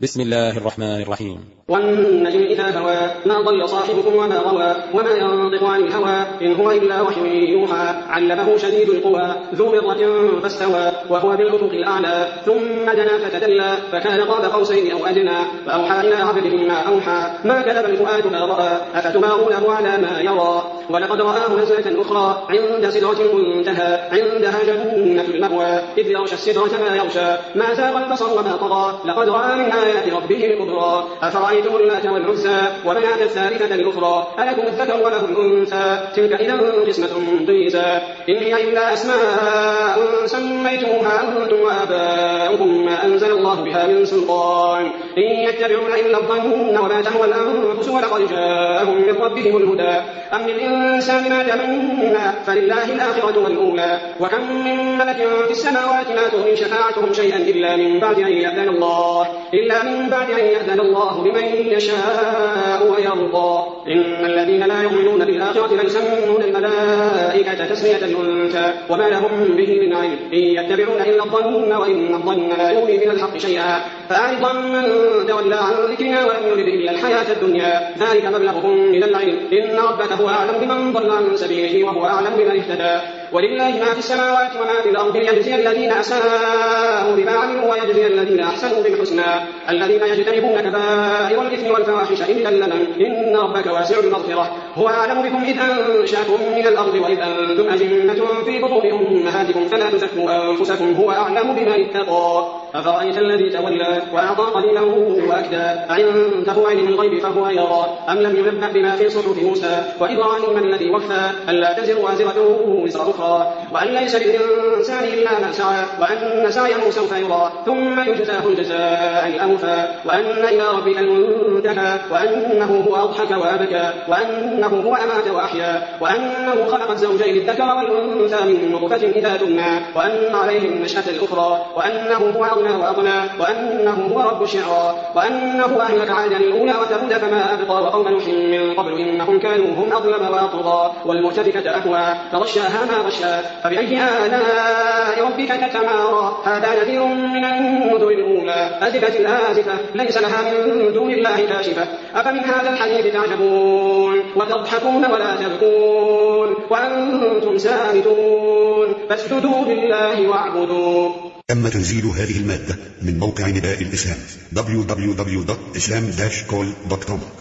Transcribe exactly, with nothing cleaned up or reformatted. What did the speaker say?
بسم الله الرحمن الرحيم. والنجم إذا هوى ما ضل صاحبكم وما غوى وما ينطق عن الهوى إن هو إلا وحي يوحى علمه شديد القوى ذو مرة فاستوى وهو بالأفق الأعلى ثم دنا فتدلى فكان قاب قوسين أو أدنى فأوحى إلى عبده ما أوحى ما كذب الفؤاد ما رأى أفتمارونه على ما يرى ولقد رآه نزلة أخرى عند سدرة المنتهى عندها جنة المأوى إذ يغشى السدرة ما يغشى ما زاغ البصر وما طغى لقد رأى من آيات ربه الكبرى أفرأيتم اللات والعزى ومناة الثالثة الأخرى ألكم الذكر وله الأنثى تلك إذا قسمة ضيزى إن هي إلا أسماء سميتموها أنتم وآباؤكم ما أنزل الله بها من سلطان إن يتبعون إلا الظن وما تهوى الأنفس ولقد جاءهم من ربهم الهدى أم للإنسان ما تمنى فلله الآخرة والأولى وكم من ملك في السماوات لا تغني شفاعتهم شيئا إلا من بعد أن يأذن الله إلا من بعد أن يأذن الله لمن يشاء ويرضى إن الذين لا يؤمنون بالآخرة ليسمون الملائكة تسمية الأنثى وما لهم به من علم إن يتبعون إلا الظن وإن الظن لا يغني من الحق شيئا فأعرض من تولى عن ذكرنا ولم يرد إلا الحياة الدنيا ذلك مبلغهم من العلم إن ربك هو أعلم بمن ضل عن سبيله وهو أعلم بمن اهتدى ولله ما في السماوات وما في الأرض ليجزي الذين أساءوا بما عملوا ويجزي الذين أحسنوا بالحسنى الذين يجتنبون كبائر الإثم والفواحش إلا اللمم إن ربك واسع المغفرة هو أعلم بكم إذ أنشأكم من الأرض وإذ أنتم أجنة في بطون أمهاتكم فلا تزكوا أنفسكم هو أعلم بمن اتقى أفرأيت الذي تولى وأعطى قليلا وأكدى أعنده علم الغيب فهو يرى أم لم ينبأ بما في صحف موسى وإبراهيم الذي وفى ألا تزر وازرة وزر أخرى وأن ليس للإنسان إلا ما سعى وأن سعيه سوف يرى ثم يجزاه الجزاء الأوفى وأن إلى ربك المنتهى وأنه هو أضحك وأبكى وأنه هو أمات وأحيا وأنه خلق الزوجين الذكر والأنثى من نطفة إذا تمنى وأن عليه النشأة الأخرى وأنه هو أغنى وأغنى وأنه هو رب الشعرى وأنه أهلك عادا الأولى وثمود فما أبقى وقوم نوح من قبل إنهم كانوا هم أظلم وأطغى والمؤتفكة أهوى فغشاها ما غشى فبأي آلاء ربك تتمارى هذا نذير من النذر الأولى أزفت الآزفة ليس لها من دون الله كاشفة أفمن هذا الحديث تعجبون وتضحكون ولا تبكون وأنتم سامتون فاسجدوا لله واعبدوا. تم تنزيل هذه المادة من موقع نداء الإسلام دبليو دبليو دبليو دوت إسلام داش كول دوت كوم.